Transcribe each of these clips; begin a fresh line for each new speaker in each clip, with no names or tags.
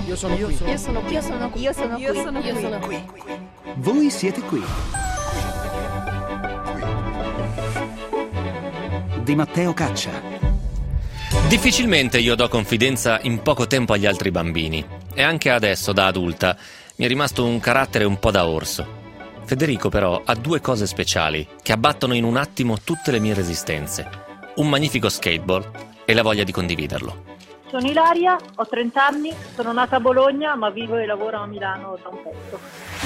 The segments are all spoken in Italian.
Io sono qui.
Io sono qui.
Io sono qui.
Io sono qui.
Io sono
Io sono
qui.
qui.
Voi siete qui. Di Matteo Caccia.
Difficilmente io do confidenza in poco tempo agli altri bambini, e anche adesso, da adulta, mi è rimasto un carattere un po' da orso. Federico però ha due cose speciali che abbattono in un attimo tutte le mie resistenze: un magnifico skateboard e la voglia di condividerlo.
Sono Ilaria, ho 30 anni, sono nata a Bologna ma vivo e lavoro a Milano da un pezzo.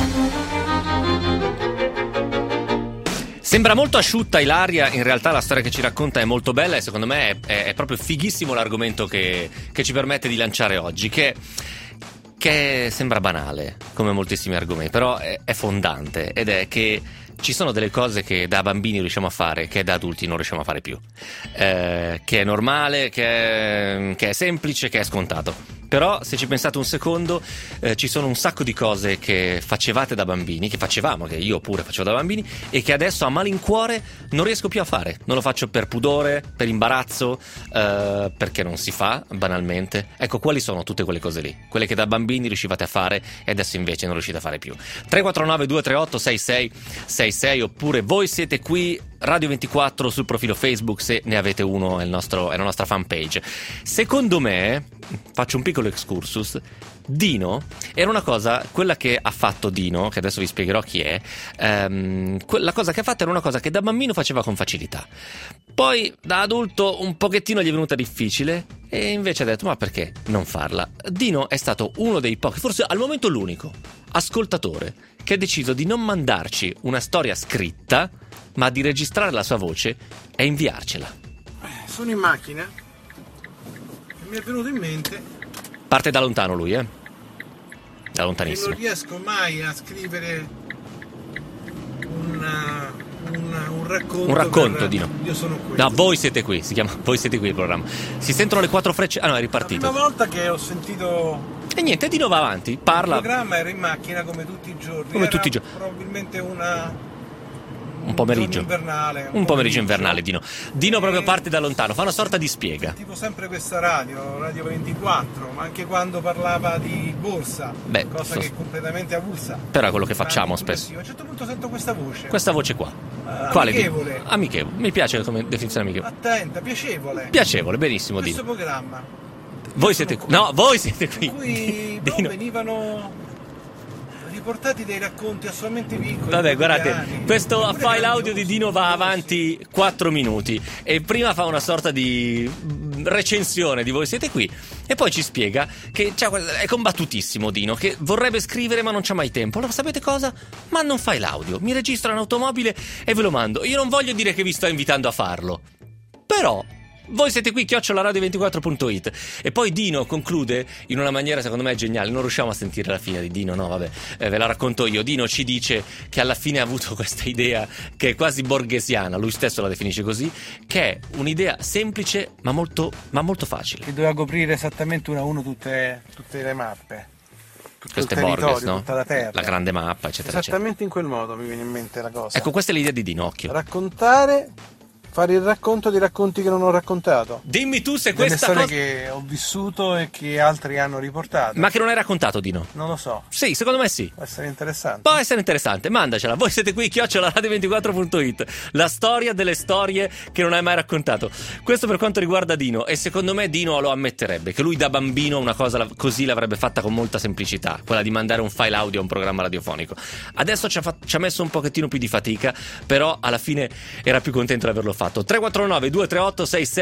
Sembra molto asciutta Ilaria, in realtà la storia che ci racconta è molto bella e secondo me è proprio fighissimo l'argomento che ci permette di lanciare oggi, che sembra banale come moltissimi argomenti, però è fondante, ed è che ci sono delle cose che da bambini riusciamo a fare che da adulti non riusciamo a fare più, che è normale, che è semplice, che è scontato. Però se ci pensate un secondo, ci sono un sacco di cose che facevate da bambini, che facevamo, che io pure facevo da bambini, e che adesso a malincuore non riesco più a fare. Non lo faccio per pudore, per imbarazzo, perché non si fa, banalmente. Ecco, quali sono tutte quelle cose lì? Quelle che da bambini riuscivate a fare e adesso invece non riuscite a fare più. 349 238 6666, oppure voi siete qui, Radio 24 sul profilo Facebook, se ne avete uno, è la nostra fanpage. Secondo me, faccio un piccolo excursus, Dino era una cosa, quella che ha fatto Dino, che adesso vi spiegherò chi è, la cosa che ha fatto era una cosa che da bambino faceva con facilità. Poi da adulto un pochettino gli è venuta difficile e invece ha detto: ma perché non farla? Dino è stato uno dei pochi, forse al momento l'unico, ascoltatore che ha deciso di non mandarci una storia scritta, ma di registrare la sua voce e inviarcela.
Sono in macchina e mi è venuto in mente,
Parte da lontano lui, da
che
lontanissimo.
non riesco mai a scrivere un racconto.
Un racconto,
per
Dino.
Io sono qui.
No, voi siete qui, si chiama Voi siete qui il programma. Si sentono le 4 frecce. Ah no, è
La
ripartito.
prima volta che ho sentito
E niente, Dino va avanti,
il
parla
programma ero in macchina come tutti i giorni.
Come
Era
tutti i giorni.
probabilmente
un pomeriggio.
giorno invernale.
Un pomeriggio invernale, Dino. Dino proprio parte da lontano, fa una sorta di spiega.
Tipo sempre questa Radio 24, ma anche quando parlava di borsa,
Beh,
cosa che è completamente avulsa.
però è quello che facciamo spesso.
A un certo punto sento questa voce.
Questa voce qua. Quale?
Amichevole.
Dino? Amichevole. Mi piace come definizione amichevole.
Attenta, piacevole.
Piacevole, benissimo,
Questo
Dino.
programma.
Voi siete qui. No, voi siete qui.
In cui però
Dino.
venivano riportati dei racconti assolutamente piccoli.
Vabbè, guardate,
quotidiani.
questo
Eppure
file
grandiosi,
audio di Dino va avanti 4 minuti e prima fa una sorta di recensione di Voi siete qui e poi ci spiega che è combattutissimo Dino, che vorrebbe scrivere ma non c'ha mai tempo. Allora sapete cosa? Manda un file audio, mi registro in automobile e ve lo mando. Io non voglio dire che vi sto invitando a farlo, però voi siete qui, @radio24.it. E poi Dino conclude in una maniera secondo me geniale. Non riusciamo a sentire la fine di Dino, no vabbè, ve la racconto io. Dino ci dice che alla fine ha avuto questa idea che è quasi borghesiana, lui stesso la definisce così, che è un'idea semplice ma molto facile.
Che doveva coprire esattamente uno a uno tutte le mappe. Tutto
Questo
il
è
territorio,
Borges, no?
tutta la terra.
La grande mappa, eccetera,
Esattamente in quel modo mi viene in mente la cosa.
eccetera. Ecco, questa è l'idea di Dino, occhio.
Raccontare, fare il racconto di racconti che non ho raccontato.
Dimmi tu se
Delle
questa
storie
cosa...
che ho vissuto e che altri hanno riportato.
Ma che non hai raccontato, Dino?
Non lo so,
Sì, secondo me sì.
può essere interessante.
Può essere interessante, mandacela. Voi siete qui, @radio24.it. La storia delle storie che non hai mai raccontato. Questo per quanto riguarda Dino. E secondo me Dino lo ammetterebbe, che lui da bambino una cosa così l'avrebbe fatta con molta semplicità, quella di mandare un file audio a un programma radiofonico. Adesso ci ha messo un pochettino più di fatica, però alla fine era più contento di averlo fatto. 349 238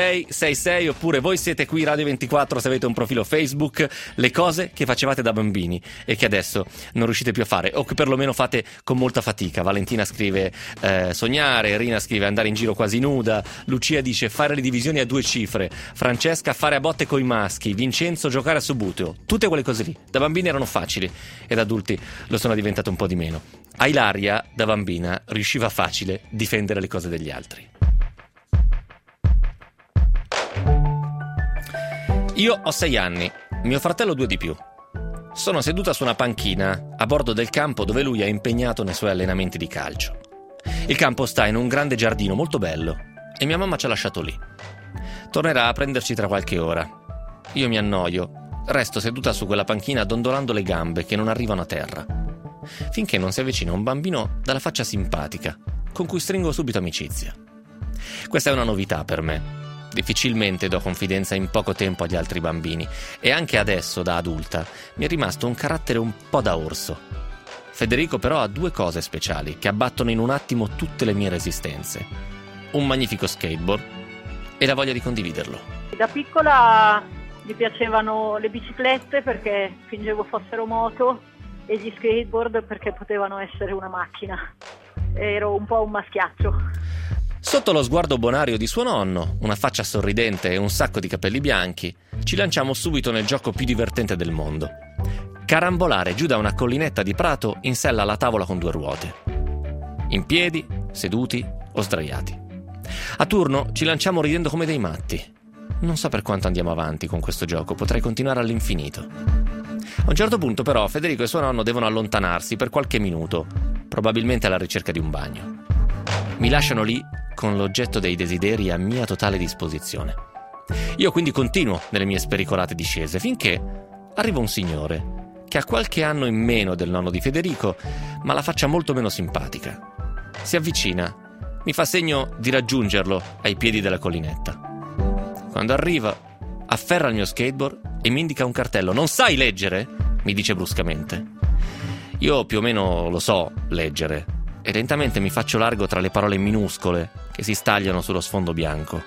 6666, oppure voi siete qui, Radio 24, se avete un profilo Facebook. Le cose che facevate da bambini e che adesso non riuscite più a fare, o che perlomeno fate con molta fatica. Valentina scrive sognare, Rina scrive andare in giro quasi nuda, Lucia dice fare le divisioni a 2 cifre, Francesca fare a botte coi maschi, Vincenzo giocare a subuteo. Tutte quelle cose lì da bambini erano facili e da adulti lo sono diventate un po' di meno. A Ilaria da bambina riusciva facile difendere le cose degli altri. Io ho 6 anni, mio fratello 2 di più. Sono seduta su una panchina a bordo del campo dove lui è impegnato nei suoi allenamenti di calcio. Il campo sta in un grande giardino molto bello e mia mamma ci ha lasciato lì. Tornerà a prenderci tra qualche ora. Io mi annoio resto seduta su quella panchina dondolando le gambe che non arrivano a terra, finché non si avvicina un bambino dalla faccia simpatica, con cui stringo subito amicizia. Questa è una novità per me. Difficilmente do confidenza in poco tempo agli altri bambini, e anche adesso, da adulta, mi è rimasto un carattere un po' da orso. Federico però ha 2 cose speciali che abbattono in un attimo tutte le mie resistenze: un magnifico skateboard e la voglia di condividerlo.
Da piccola mi piacevano le biciclette perché fingevo fossero moto e gli skateboard perché potevano essere una macchina. Ero un po' un maschiaccio.
Sotto lo sguardo bonario di suo nonno, una faccia sorridente e un sacco di capelli bianchi, ci lanciamo subito nel gioco più divertente del mondo: carambolare giù da una collinetta di prato in sella alla tavola con 2 ruote. In piedi, seduti o sdraiati. A turno ci lanciamo ridendo come dei matti. Non so per quanto andiamo avanti con questo gioco, potrei continuare all'infinito. A un certo punto però Federico e suo nonno devono allontanarsi per qualche minuto, probabilmente alla ricerca di un bagno. Mi lasciano lì con l'oggetto dei desideri a mia totale disposizione. Io quindi continuo nelle mie spericolate discese finché arriva un signore che ha qualche anno in meno del nonno di Federico, ma la faccia molto meno simpatica. Si avvicina, mi fa segno di raggiungerlo ai piedi della collinetta. Quando arriva, afferra il mio skateboard e mi indica un cartello. «Non sai leggere?» mi dice bruscamente. Io più o meno lo so leggere e lentamente mi faccio largo tra le parole minuscole che si stagliano sullo sfondo bianco.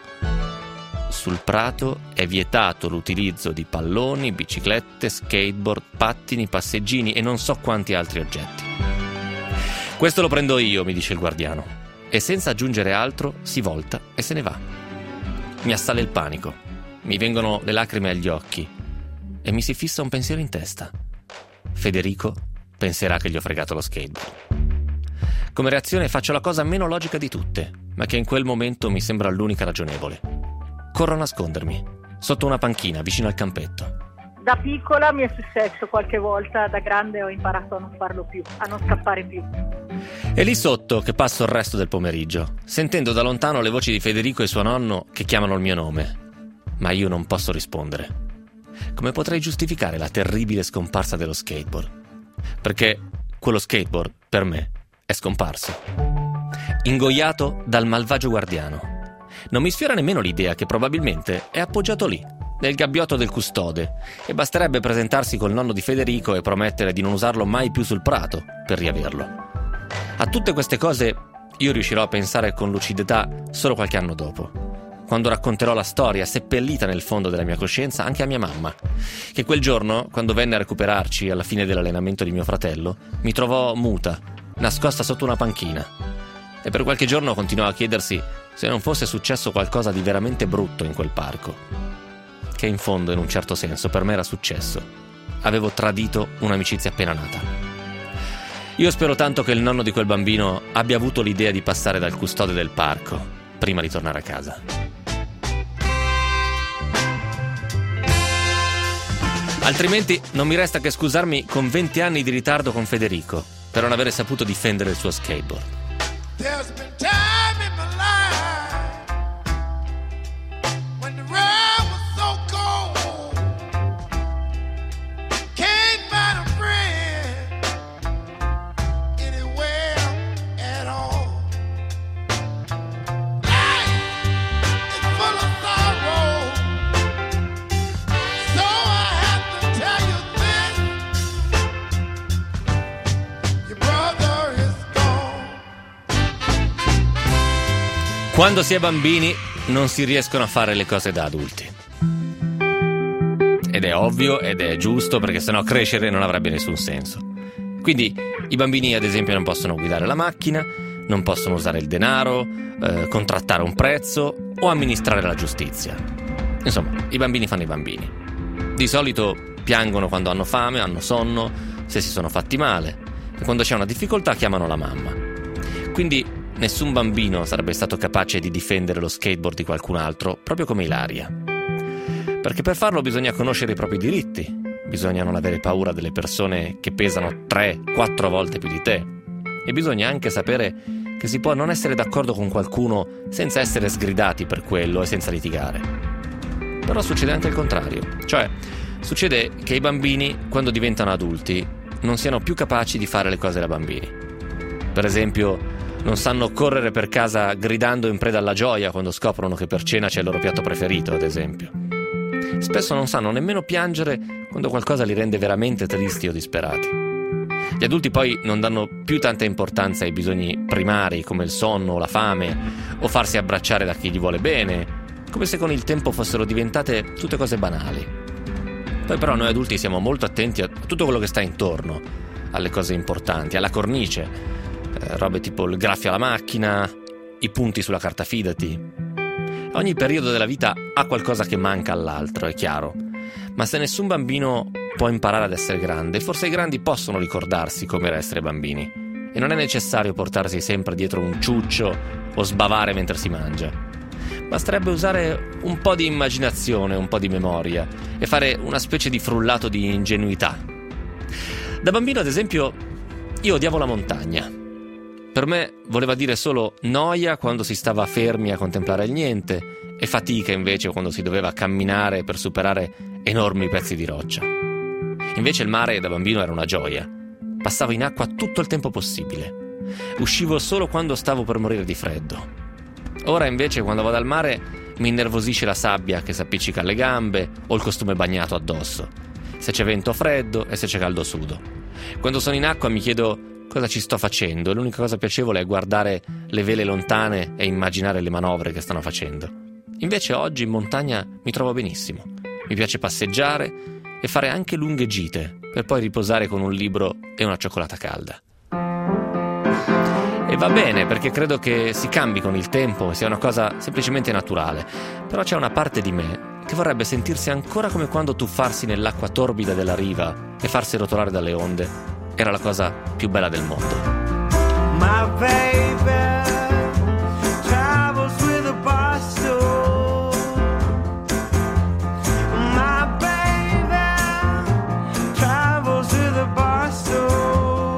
Sul prato è vietato l'utilizzo di palloni, biciclette, skateboard, pattini, passeggini e non so quanti altri oggetti. «Questo lo prendo io», mi dice il guardiano, e senza aggiungere altro si volta e se ne va. Mi assale il panico, mi vengono le lacrime agli occhi e mi si fissa un pensiero in testa: Federico penserà che gli ho fregato lo skateboard. Come reazione faccio la cosa meno logica di tutte, ma che in quel momento mi sembra l'unica ragionevole. Corro a nascondermi sotto una panchina vicino al campetto.
Da piccola mi è successo qualche volta, da grande ho imparato a non farlo più, a non scappare più.
È lì sotto che passo il resto del pomeriggio, sentendo da lontano le voci di Federico e suo nonno che chiamano il mio nome. Ma io non posso rispondere. Come potrei giustificare la terribile scomparsa dello skateboard? Perché quello skateboard, per me, è scomparso. Ingoiato dal malvagio guardiano. Non mi sfiora nemmeno l'idea che probabilmente è appoggiato lì, nel gabbiotto del custode, e basterebbe presentarsi col nonno di Federico e promettere di non usarlo mai più sul prato per riaverlo. A tutte queste cose io riuscirò a pensare con lucidità solo qualche anno dopo, quando racconterò la storia seppellita nel fondo della mia coscienza anche a mia mamma, che quel giorno, quando venne a recuperarci alla fine dell'allenamento di mio fratello, mi trovò muta, nascosta sotto una panchina, e per qualche giorno continuò a chiedersi se non fosse successo qualcosa di veramente brutto in quel parco, che in fondo, in un certo senso, per me era successo. Avevo tradito un'amicizia appena nata. Io spero tanto che il nonno di quel bambino abbia avuto l'idea di passare dal custode del parco prima di tornare a casa. Altrimenti non mi resta che scusarmi con 20 anni di ritardo con Federico per non avere saputo difendere il suo skateboard.
There's been time in my life when the road was so cold, can't find a friend anywhere at all. Life is full of sorrow, so I have to tell you this: your brother is gone.
Quando si è bambini non si riescono a fare le cose da adulti. Ed è ovvio ed è giusto, perché sennò crescere non avrebbe nessun senso. Quindi i bambini, ad esempio, non possono guidare la macchina, non possono usare il denaro, contrattare un prezzo o amministrare la giustizia. Insomma, i bambini fanno i bambini. Di solito piangono quando hanno fame, hanno sonno, se si sono fatti male, e quando c'è una difficoltà chiamano la mamma. Quindi nessun bambino sarebbe stato capace di difendere lo skateboard di qualcun altro, proprio come Ilaria. Perché per farlo bisogna conoscere i propri diritti, bisogna non avere paura delle persone che pesano 3-4 volte più di te, e bisogna anche sapere che si può non essere d'accordo con qualcuno senza essere sgridati per quello e senza litigare. Però succede anche il contrario, cioè Succede che i bambini, quando diventano adulti, non siano più capaci di fare le cose da bambini. Per esempio, non sanno correre per casa gridando in preda alla gioia quando scoprono che per cena c'è il loro piatto preferito, ad esempio. Spesso non sanno nemmeno piangere quando qualcosa li rende veramente tristi o disperati. Gli adulti poi non danno più tanta importanza ai bisogni primari come il sonno o la fame o farsi abbracciare da chi gli vuole bene, come se con il tempo fossero diventate tutte cose banali. Poi però noi adulti siamo molto attenti a tutto quello che sta intorno, alle cose importanti, alla cornice, robe tipo il graffio alla macchina, i punti sulla carta fidati. Ogni periodo della vita ha qualcosa che manca all'altro, è chiaro, ma se nessun bambino può imparare ad essere grande, forse i grandi possono ricordarsi com'era essere bambini e non è necessario portarsi sempre dietro un ciuccio o sbavare mentre si mangia. Basterebbe usare un po' di immaginazione, un po' di memoria e fare una specie di frullato di ingenuità. Da bambino, ad esempio, io odiavo la montagna. Per me voleva dire solo noia quando si stava fermi a contemplare il niente e fatica invece quando si doveva camminare per superare enormi pezzi di roccia. Invece il mare da bambino era una gioia. Passavo in acqua tutto il tempo possibile. Uscivo solo quando stavo per morire di freddo. Ora invece quando vado al mare mi innervosisce la sabbia che si appiccica alle gambe o il costume bagnato addosso. Se c'è vento freddo e se c'è caldo sudo. Quando sono in acqua mi chiedo cosa ci sto facendo e l'unica cosa piacevole è guardare le vele lontane e immaginare le manovre che stanno facendo. Invece oggi in montagna mi trovo benissimo. Mi piace passeggiare e fare anche lunghe gite per poi riposare con un libro e una cioccolata calda. E va bene, perché credo che si cambi con il tempo e sia una cosa semplicemente naturale. Però c'è una parte di me che vorrebbe sentirsi ancora come quando tuffarsi nell'acqua torbida della riva e farsi rotolare dalle onde era la cosa più bella del mondo.
My baby travels with a bicycle. My baby travels with a bicycle.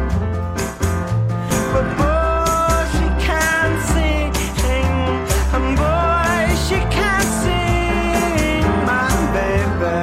But boy, she can't sing, and boy, she can't sing, my baby.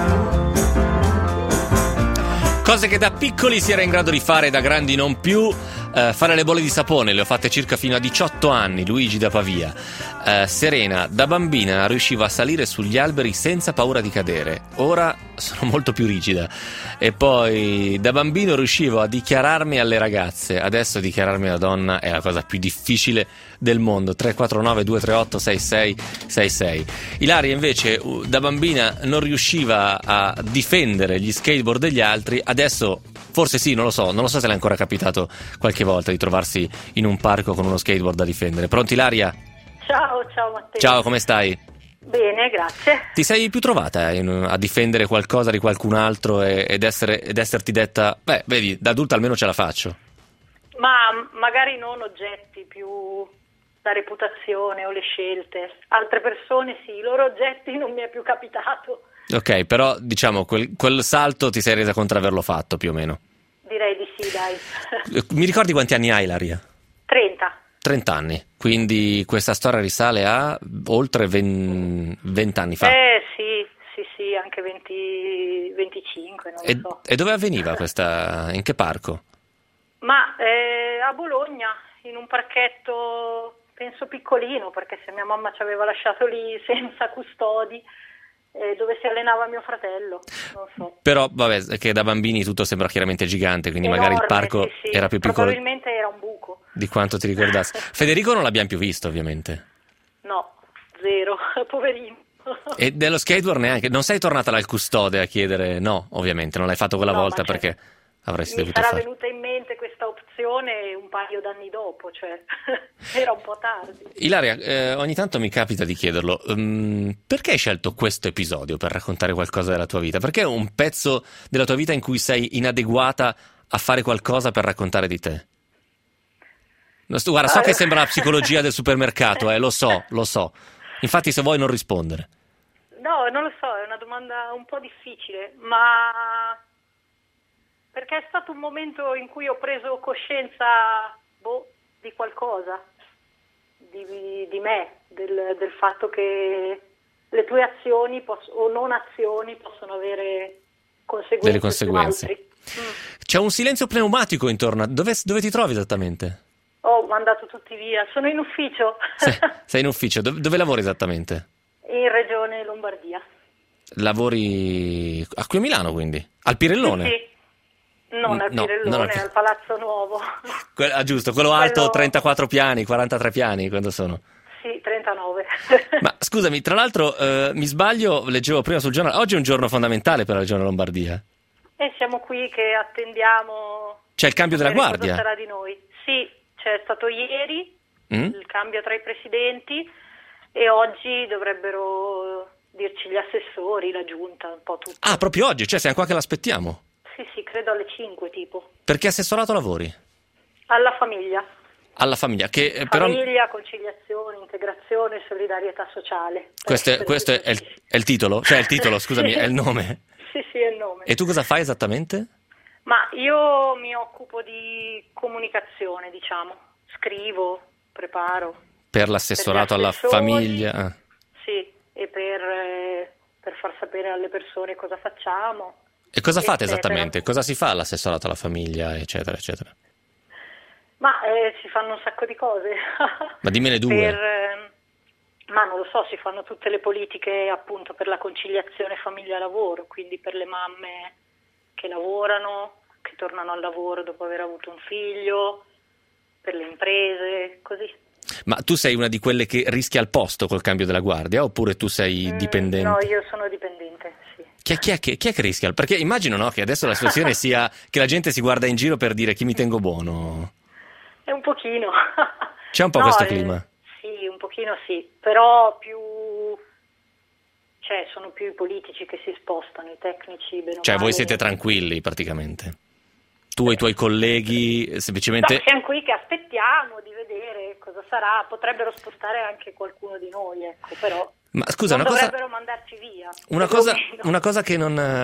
Cose che da piccoli si era in grado di fare, da grandi non più. Fare le bolle di sapone le ho fatte circa fino a 18 anni, Luigi da Pavia. Serena, da bambina riusciva a salire sugli alberi senza paura di cadere. Ora sono molto più rigida. E poi da bambino riuscivo a dichiararmi alle ragazze. Adesso dichiararmi alla donna è la cosa più difficile del mondo. 349 238 6666. Ilaria invece da bambina non riusciva a difendere gli skateboard degli altri. Adesso forse sì, non lo so se le è ancora capitato qualche volta di trovarsi in un parco con uno skateboard da difendere. Pronto Ilaria?
Ciao Matteo.
Ciao, come stai?
Bene, grazie.
Ti sei più trovata a difendere qualcosa di qualcun altro ed esserti detta, beh, vedi, da adulta almeno ce la faccio?
Ma magari non oggetti, più la reputazione o le scelte. Altre persone sì, i loro oggetti non mi è più capitato.
Ok, però diciamo quel salto ti sei resa conto di averlo fatto più o meno?
Direi di sì, dai.
Mi ricordi quanti anni hai, Ilaria?
30.
30 anni, quindi questa storia risale a oltre 20 anni fa.
Sì, anche 25, non lo so.
E dove avveniva questa? In che parco?
Ma a Bologna, in un parchetto, penso piccolino, perché se mia mamma ci aveva lasciato lì senza custodi, dove si allenava mio fratello, non so. Però
vabbè, che da bambini tutto sembra chiaramente gigante, quindi
enorme,
magari il parco
sì.
era più piccolo.
Probabilmente era un buco.
Di quanto ti ricordassi. Federico non l'abbiamo più visto, ovviamente.
No, zero, poverino.
E dello skateboard neanche. Non sei tornata dal custode a chiedere? No, ovviamente, non l'hai fatto quella volta perché avresti dovuto fare.
Mi sarà venuta in mente questa opzione un paio d'anni dopo, cioè era un po' tardi.
Ilaria, ogni tanto mi capita di chiederlo, perché hai scelto questo episodio per raccontare qualcosa della tua vita? Perché è un pezzo della tua vita in cui sei inadeguata a fare qualcosa per raccontare di te? Guarda, so che sembra la psicologia del supermercato, lo so. Infatti se vuoi non rispondere.
No, non lo so, è una domanda un po' difficile, ma perché è stato un momento in cui ho preso coscienza di qualcosa, di me, del fatto che le tue azioni o non azioni possono avere conseguenze
delle conseguenze.
su altri.
C'è un silenzio pneumatico intorno. Dove ti trovi esattamente?
Ho mandato tutti via. Sono in ufficio.
Sei in ufficio. Dove lavori esattamente?
In Regione Lombardia.
Lavori qui a Milano, quindi? Al Pirellone?
Sì. Non al Pirellone, al Palazzo Nuovo.
Giusto, quello alto, 34 piani, 43 piani, quando sono?
Sì, 39.
Ma scusami, tra l'altro, mi sbaglio, leggevo prima sul giornale, oggi è un giorno fondamentale per la Regione Lombardia.
E siamo qui che attendiamo...
C'è il cambio della guardia?
Cosa sarà di noi? Sì, c'è stato ieri il cambio tra i presidenti e oggi dovrebbero dirci gli assessori, la giunta, un po' tutto.
Ah, proprio oggi? Cioè siamo qua che l'aspettiamo?
Sì, credo alle 5 tipo.
Perché assessorato lavori?
Alla famiglia.
Alla famiglia, che
famiglia, conciliazione, integrazione, solidarietà sociale.
Questo è il titolo? Cioè il titolo, scusami,
sì.
È il nome?
Sì, è il nome.
E tu cosa fai esattamente?
Ma io mi occupo di comunicazione, diciamo. Scrivo, preparo.
Per l'assessorato alla famiglia?
Sì, e per far sapere alle persone cosa facciamo.
E cosa fate esattamente? Cosa si fa all'assessorato alla famiglia, eccetera, eccetera?
Ma si fanno un sacco di cose.
Ma dimmene due.
Ma non lo so, si fanno tutte le politiche appunto per la conciliazione famiglia-lavoro, quindi per le mamme che lavorano, che tornano al lavoro dopo aver avuto un figlio, per le imprese, così.
Ma tu sei una di quelle che rischia il posto col cambio della guardia oppure tu sei dipendente?
No, io sono dipendente, sì.
Chi è che rischia? Perché immagino, no, che adesso la situazione sia che la gente si guarda in giro per dire chi mi tengo buono.
È un pochino.
C'è un po' questo clima?
Sì, un pochino sì, però sono più i politici che si spostano, i tecnici.
Cioè voi siete tranquilli praticamente? Tu e i tuoi colleghi semplicemente...
No, siamo qui che aspettiamo di vedere cosa sarà, potrebbero spostare anche qualcuno di noi, ecco, però...
Ma scusa,
dovrebbero mandarci via.
Una cosa che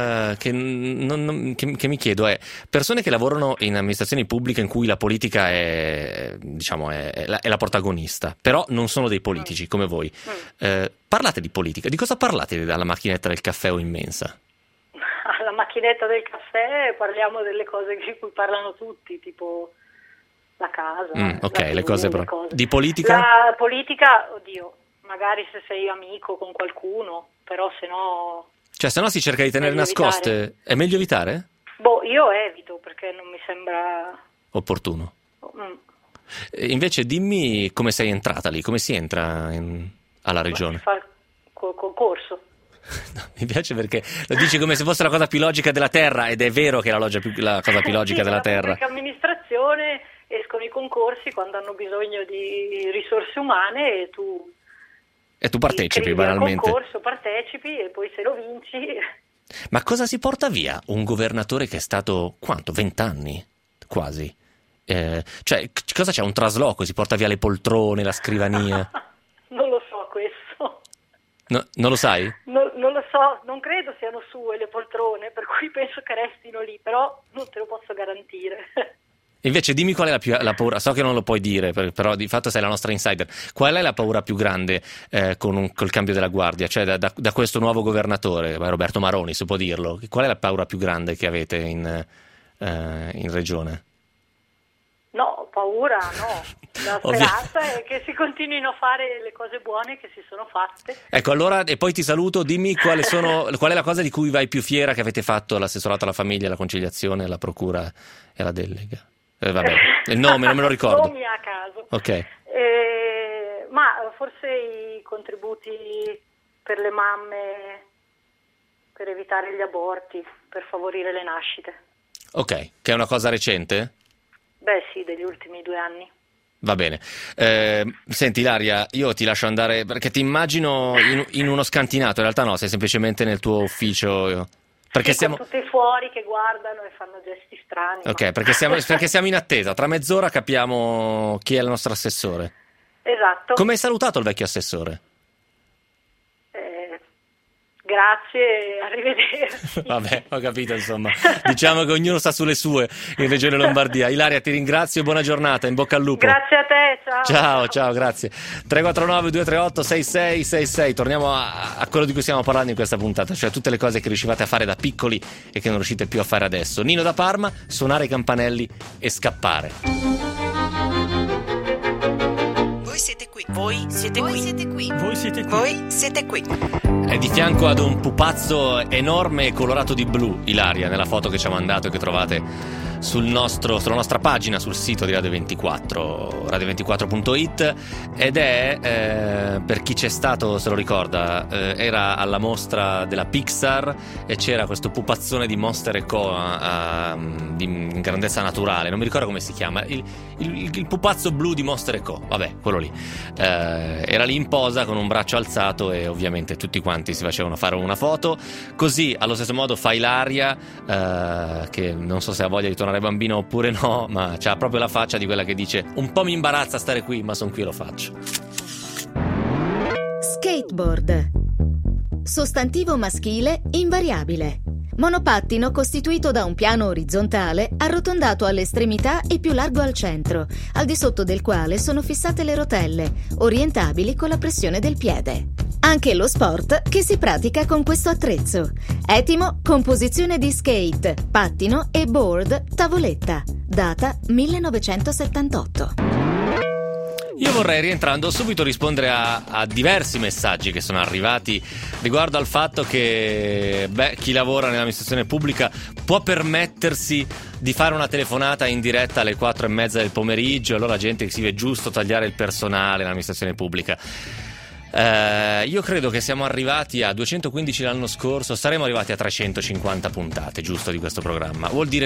mi chiedo è: persone che lavorano in amministrazioni pubbliche in cui la politica è la protagonista, però non sono dei politici come voi. Parlate di politica, di cosa parlate alla macchinetta del caffè o in mensa?
Alla macchinetta del caffè parliamo delle cose di cui parlano tutti, tipo la casa.
Ok, le cose però. Di politica?
La politica, oddio. Magari se sei amico con qualcuno, però se no... Cioè
se no si cerca di tenere nascoste.
Evitare.
È meglio evitare?
Io evito perché non mi sembra...
Opportuno. Invece dimmi come sei entrata lì, come si entra alla regione?
Si fa il concorso.
No, mi piace perché lo dici come se fosse la cosa più logica della Terra, ed è vero che è la cosa più logica della Terra.
La pubblica amministrazione escono i concorsi quando hanno bisogno di risorse umane e tu
partecipi banalmente.
Al concorso, partecipi e poi se lo vinci.
Ma cosa si porta via un governatore che è stato, quanto? 20 anni? Quasi. Cioè, cosa c'è? Un trasloco? Si porta via le poltrone, la scrivania?
Non lo so questo.
No, non lo sai?
Non lo so, non credo siano sue le poltrone, per cui penso che restino lì, però non te lo posso garantire.
Invece dimmi qual è la paura, so che non lo puoi dire, però di fatto sei la nostra insider, qual è la paura più grande col cambio della guardia, cioè da questo nuovo governatore, Roberto Maroni, si può dirlo, qual è la paura più grande che avete in regione?
No, paura no, la speranza è che si continuino a fare le cose buone che si sono fatte.
Ecco, allora, e poi ti saluto, dimmi qual è la cosa di cui vai più fiera che avete fatto all'assessorato alla famiglia, alla conciliazione, alla procura e alla delega. Vabbè, il nome non me lo ricordo.
Nomi a caso.
Ok.
Ma forse i contributi per le mamme, per evitare gli aborti, per favorire le nascite.
Ok, che è una cosa recente?
Beh sì, degli ultimi 2 anni.
Va bene. Senti Ilaria, io ti lascio andare perché ti immagino in uno scantinato, in realtà no, sei semplicemente nel tuo ufficio. Perché
siamo tutti fuori che guardano e fanno gesti strani.
Ok, perché siamo in attesa. Tra mezz'ora capiamo chi è il nostro assessore.
Esatto.
Come hai salutato il vecchio assessore?
Grazie, arrivederci.
Vabbè, ho capito, insomma. Diciamo che ognuno sta sulle sue in Regione Lombardia. Ilaria, ti ringrazio, buona giornata, in bocca al lupo.
Grazie a te,
Ciao, grazie. 349 238 6666. Torniamo a quello di cui stiamo parlando in questa puntata, cioè tutte le cose che riuscivate a fare da piccoli e che non riuscite più a fare adesso. Nino da Parma, suonare i campanelli e scappare.
Voi siete qui. Voi siete qui. Siete qui.
Voi siete qui.
Voi siete qui.
È di fianco ad un pupazzo enorme e colorato di blu, Ilaria, nella foto che ci ha mandato e che trovate sulla nostra pagina, sul sito di Radio 24, radio24.it, ed è, per chi c'è stato se lo ricorda, era alla mostra della Pixar e c'era questo pupazzone di Monster & Co. In grandezza naturale, non mi ricordo come si chiama, il pupazzo blu di Monster & Co. Vabbè, quello lì. Era lì in posa con un braccio alzato e ovviamente tutti quanti si facevano fare una foto. Così, allo stesso modo, fa Ilaria, che non so se ha voglia di tornare bambino oppure no, ma c'ha proprio la faccia di quella che dice: un po' mi imbarazza stare qui, ma son qui e lo faccio.
Skateboard. Sostantivo maschile invariabile. Monopattino costituito da un piano orizzontale arrotondato alle estremità e più largo al centro, al di sotto del quale sono fissate le rotelle, orientabili con la pressione del piede. Anche lo sport che si pratica con questo attrezzo. Etimo, composizione di skate, pattino e board, tavoletta. Data 1978.
Io vorrei, rientrando subito, rispondere a diversi messaggi che sono arrivati riguardo al fatto che chi lavora nell'amministrazione pubblica può permettersi di fare una telefonata in diretta alle 4:30 del pomeriggio, allora la gente che si vede giusto tagliare il personale nell'amministrazione pubblica. Io credo che siamo arrivati a 215 l'anno scorso, saremo arrivati a 350 puntate, giusto, di questo programma. Vuol dire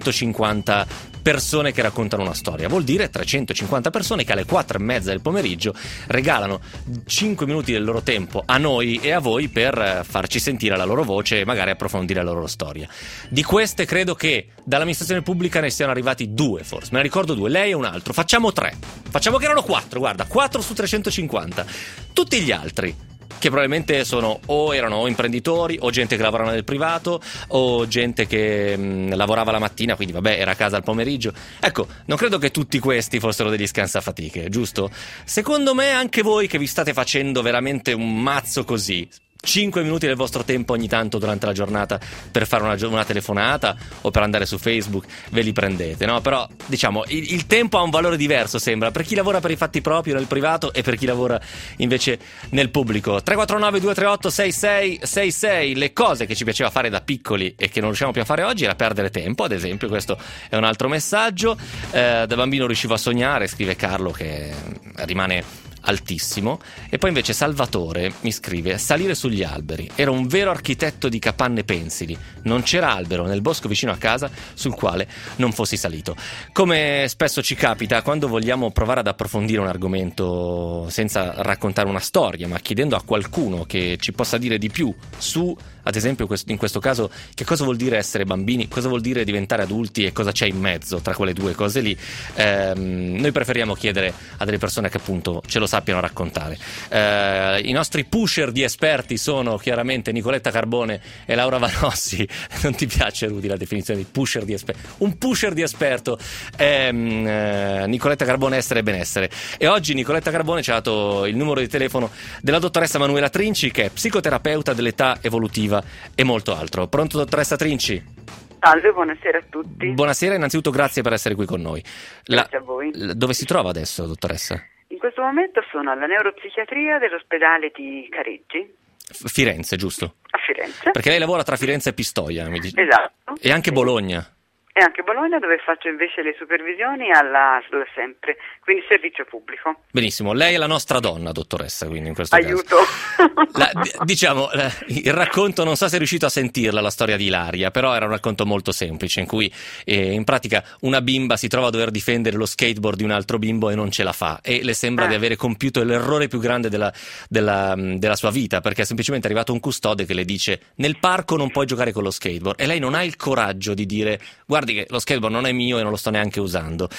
350 persone che raccontano una storia, vuol dire 350 persone che alle 4:30 del pomeriggio regalano 5 minuti del loro tempo a noi e a voi per farci sentire la loro voce e magari approfondire la loro storia. Di queste credo che dall'amministrazione pubblica ne siano arrivati 2, forse, me ne ricordo 2, lei e un altro, facciamo 3, facciamo che erano 4, guarda, 4 su 350. Tutti gli altri, che probabilmente erano imprenditori o gente che lavorava nel privato o gente che lavorava la mattina, quindi era a casa al pomeriggio. Ecco, non credo che tutti questi fossero degli scansafatiche, giusto? Secondo me anche voi che vi state facendo veramente un mazzo così, 5 minuti del vostro tempo ogni tanto durante la giornata per fare una telefonata o per andare su Facebook, ve li prendete, no? Però diciamo il tempo ha un valore diverso, sembra, per chi lavora per i fatti propri nel privato e per chi lavora invece nel pubblico. 349 238 6666. Le cose che ci piaceva fare da piccoli e che non riusciamo più a fare oggi era perdere tempo, ad esempio. Questo è un altro messaggio. Da bambino riuscivo a sognare, scrive Carlo, che rimane altissimo. E poi invece Salvatore mi scrive: salire sugli alberi, ero un vero architetto di capanne pensili, non c'era albero nel bosco vicino a casa sul quale non fossi salito. Come spesso ci capita quando vogliamo provare ad approfondire un argomento senza raccontare una storia, ma chiedendo a qualcuno che ci possa dire di più su, ad esempio in questo caso, che cosa vuol dire essere bambini, cosa vuol dire diventare adulti e cosa c'è in mezzo tra quelle due cose lì, noi preferiamo chiedere a delle persone che appunto ce lo sappiano raccontare. I nostri pusher di esperti sono chiaramente Nicoletta Carbone e Laura Vanossi. Non ti piace, Rudy, la definizione di pusher di esperto? Un pusher di esperto è Nicoletta Carbone, essere e benessere. E oggi Nicoletta Carbone ci ha dato il numero di telefono della dottoressa Manuela Trinci, che è psicoterapeuta dell'età evolutiva e molto altro. Pronto, dottoressa Trinci?
Salve, buonasera a tutti.
Buonasera, innanzitutto grazie per essere qui con noi.
Grazie a voi.
Dove si trova adesso, dottoressa?
In questo momento sono alla neuropsichiatria dell'ospedale di Careggi.
Firenze, giusto?
A Firenze.
Perché lei lavora tra Firenze e Pistoia, mi dice.
Esatto.
E anche Bologna.
E anche Bologna, dove faccio invece le supervisioni alla ASL sempre, quindi servizio pubblico.
Benissimo, lei è la nostra donna, dottoressa, quindi in questo
Aiuto.
Diciamo, il racconto, non so se è riuscito a sentirla, la storia di Ilaria, però era un racconto molto semplice, in cui in pratica una bimba si trova a dover difendere lo skateboard di un altro bimbo e non ce la fa, e le sembra di avere compiuto l'errore più grande della sua vita, perché è semplicemente arrivato un custode che le dice: nel parco non puoi giocare con lo skateboard, e lei non ha il coraggio di dire: guardi che lo skateboard non è mio e non lo sto neanche usando.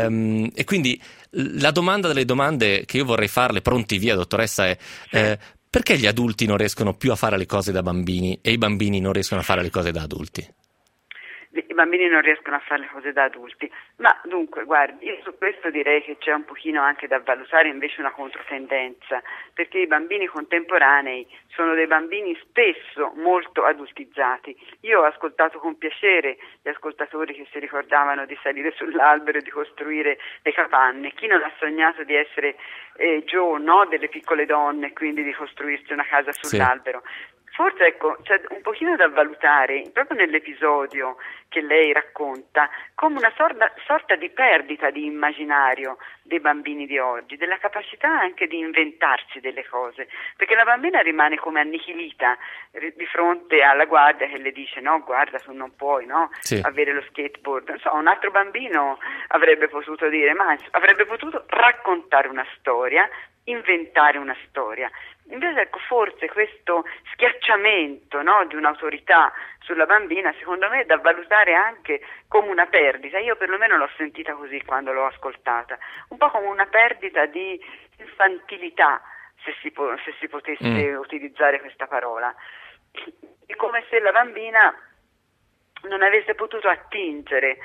E quindi la domanda delle domande che io vorrei farle, pronti via, dottoressa, è Perché gli adulti non riescono più a fare le cose da bambini e i bambini non riescono a fare le cose da adulti?
I bambini non riescono a fare le cose da adulti, ma dunque guardi, io su questo direi che c'è un pochino anche da valutare invece una controtendenza, perché i bambini contemporanei sono dei bambini spesso molto adultizzati. Io ho ascoltato con piacere gli ascoltatori che si ricordavano di salire sull'albero e di costruire le capanne. Chi non ha sognato di essere Joe, no? Delle piccole donne, quindi di costruirsi una casa sull'albero? Sì. Forse ecco, c'è un pochino da valutare proprio nell'episodio che lei racconta come una sorta di perdita di immaginario dei bambini di oggi, della capacità anche di inventarsi delle cose, perché la bambina rimane come annichilita di fronte alla guardia che le dice no, guarda, tu non puoi, no, sì, avere lo skateboard. Non so, un altro bambino avrebbe potuto dire, ma avrebbe potuto raccontare una storia, inventare una storia. Invece ecco, forse questo schiacciamento, no, di un'autorità sulla bambina, secondo me è da valutare anche come una perdita. Io perlomeno l'ho sentita così quando l'ho ascoltata, un po' come una perdita di infantilità, se si potesse utilizzare questa parola. È come se la bambina non avesse potuto attingere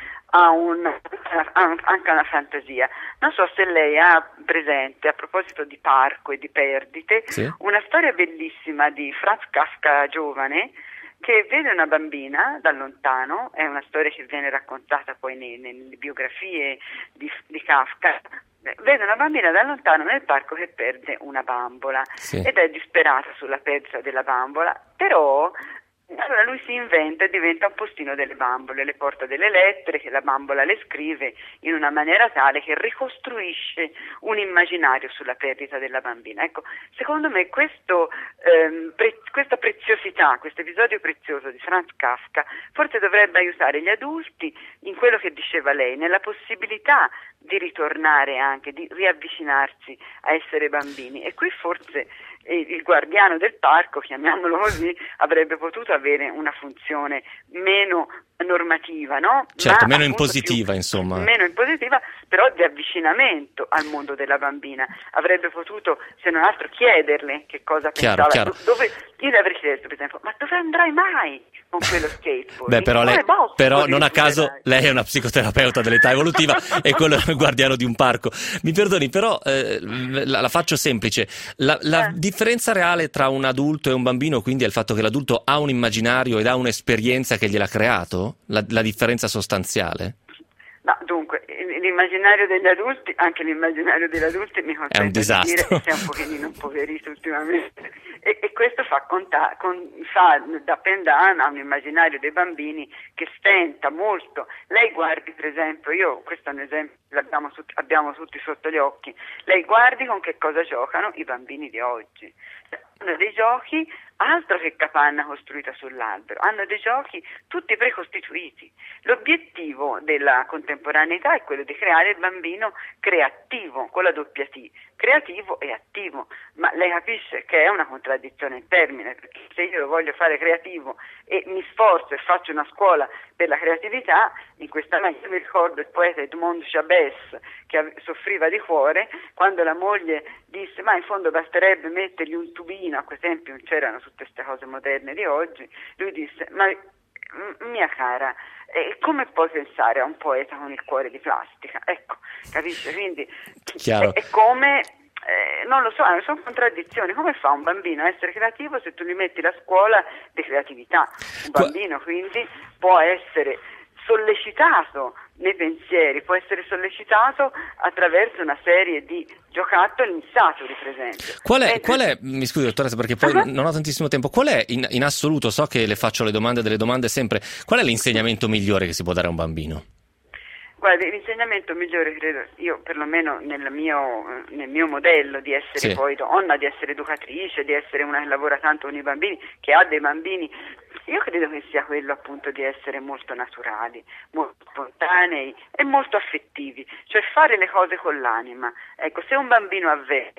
anche a una fantasia. Non so se lei ha presente, a proposito di parco e di perdite, sì, una storia bellissima di Franz Kafka giovane, che vede una bambina da lontano. È una storia che viene raccontata poi nelle biografie di Kafka. Vede una bambina da lontano nel parco che perde una bambola, sì, ed è disperata sulla perdita della bambola, però allora lui si inventa e diventa un postino delle bambole, le porta delle lettere che la bambola le scrive in una maniera tale che ricostruisce un immaginario sulla perdita della bambina. Ecco, secondo me questa preziosità, questo episodio prezioso di Franz Kafka forse dovrebbe aiutare gli adulti in quello che diceva lei, nella possibilità di ritornare anche, di riavvicinarsi a essere bambini. E qui forse il guardiano del parco, chiamiamolo così, avrebbe potuto avere una funzione meno normativa, no?
Certo, meno impositiva, insomma.
Meno impositiva, però di avvicinamento al mondo della bambina. Avrebbe potuto, se non altro, chiederle che cosa pensava.
Chiaro.
Io le avrei chiesto, per esempio, ma dove andrai mai con quello skateboard?
Beh, però non a caso lei è una psicoterapeuta dell'età evolutiva e quello è il guardiano di un parco. Mi perdoni, però la faccio semplice. La differenza reale tra un adulto e un bambino, quindi, è il fatto che l'adulto ha un immaginario ed ha un'esperienza che gliel'ha creato? La differenza sostanziale?
No, dunque, l'immaginario degli adulti, anche l'immaginario degli adulti mi consente di dire che sei un pochino impoverito ultimamente, e questo fa da pendana a un immaginario dei bambini che stenta molto. Lei guardi, per esempio, questo è un esempio che abbiamo tutti sotto gli occhi, lei guardi con che cosa giocano i bambini di oggi. Hanno dei giochi altro che capanna costruita sull'albero, hanno dei giochi tutti precostituiti. L'obiettivo della contemporaneità è quello di creare il bambino creativo, con la doppia T, creativo e attivo, ma lei capisce che è una contraddizione in termine, perché se io lo voglio fare creativo e mi sforzo e faccio una scuola per la creatività, in questa maniera mi ricordo il poeta Edmond Jabès che soffriva di cuore quando la moglie disse ma in fondo basterebbe mettergli un tubino, a quel tempo non c'erano tutte queste cose moderne di oggi, lui disse ma mia cara, come puoi pensare a un poeta con il cuore di plastica? Ecco, capisci? Quindi è come, non lo so, sono contraddizioni. Come fa un bambino a essere creativo se tu gli metti la scuola di creatività? Un bambino quindi può essere sollecitato nei pensieri, può essere sollecitato attraverso una serie di giocattoli insaturi, per esempio.
Qual è, mi scusi dottoressa perché poi non ho tantissimo tempo, qual è in assoluto, so che le faccio le domande delle domande sempre, qual è l'insegnamento migliore che si può dare a un bambino?
Guardi, l'insegnamento migliore, credo, io perlomeno nel mio modello di essere poi donna, di essere educatrice, di essere una che lavora tanto con i bambini, che ha dei bambini, io credo che sia quello appunto di essere molto naturali, molto spontanei e molto affettivi, cioè fare le cose con l'anima. Ecco, se un bambino avverte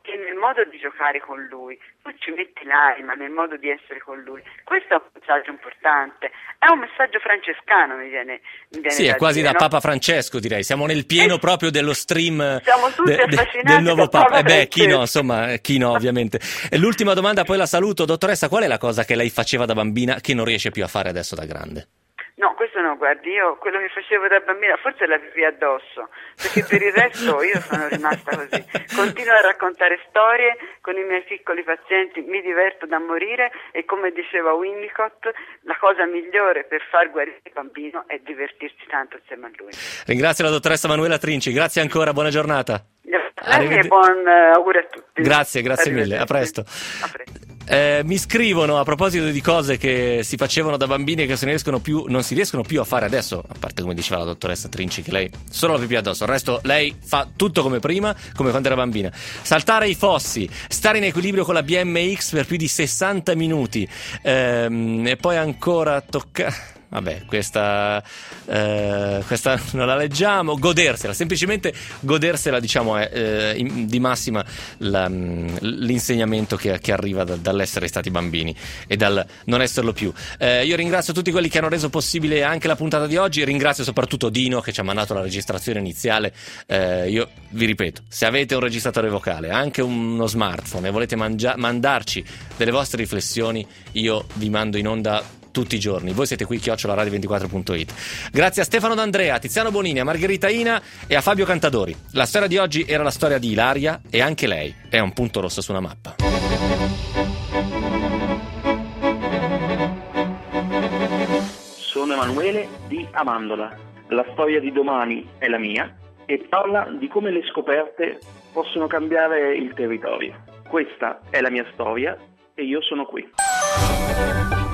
che nel modo di giocare con lui tu ci metti l'anima nel modo di essere con lui. Questo è un messaggio importante, è un messaggio francescano, mi viene
sì, è quasi
dire,
da
no?
Papa Francesco, direi. Siamo nel pieno proprio dello stream
siamo tutti affascinati
del nuovo
da
Papa. Chi no,
Francesco.
insomma, chi no, ovviamente. E l'ultima domanda, poi la saluto. Dottoressa, qual è la cosa che lei faceva da bambina che non riesce più a fare adesso da grande?
No, questo no, guardi, io quello che facevo da bambina forse la pipì addosso, perché per il resto io sono rimasta così. Continuo a raccontare storie con i miei piccoli pazienti, mi diverto da morire e come diceva Winnicott, la cosa migliore per far guarire il bambino è divertirsi tanto insieme a lui.
Ringrazio la dottoressa Manuela Trinci, grazie ancora, buona giornata.
E buon auguro a tutti.
Grazie mille, a presto. Mi scrivono a proposito di cose che si facevano da bambini e che non si riescono più a fare adesso, a parte come diceva la dottoressa Trinci che lei solo la pipì addosso, il resto lei fa tutto come prima, come quando era bambina. Saltare i fossi, stare in equilibrio con la BMX per più di 60 minuti e poi ancora toccare... Vabbè, questa non la leggiamo. Godersela, semplicemente godersela, diciamo, è di massima l'insegnamento che arriva dall'essere stati bambini e dal non esserlo più. Io ringrazio tutti quelli che hanno reso possibile anche la puntata di oggi. Ringrazio soprattutto Dino che ci ha mandato la registrazione iniziale. Io vi ripeto, se avete un registratore vocale, anche uno smartphone, e volete mandarci delle vostre riflessioni, io vi mando in onda tutti i giorni. Voi siete qui @radio24.it. Grazie a Stefano D'Andrea, a Tiziano Bonini, a Margherita Ina e a Fabio Cantadori. La storia di oggi era la storia di Ilaria e anche lei è un punto rosso su una mappa.
Sono Emanuele di Amandola. La storia di domani è la mia e parla di come le scoperte possono cambiare il territorio. Questa è la mia storia e io sono qui.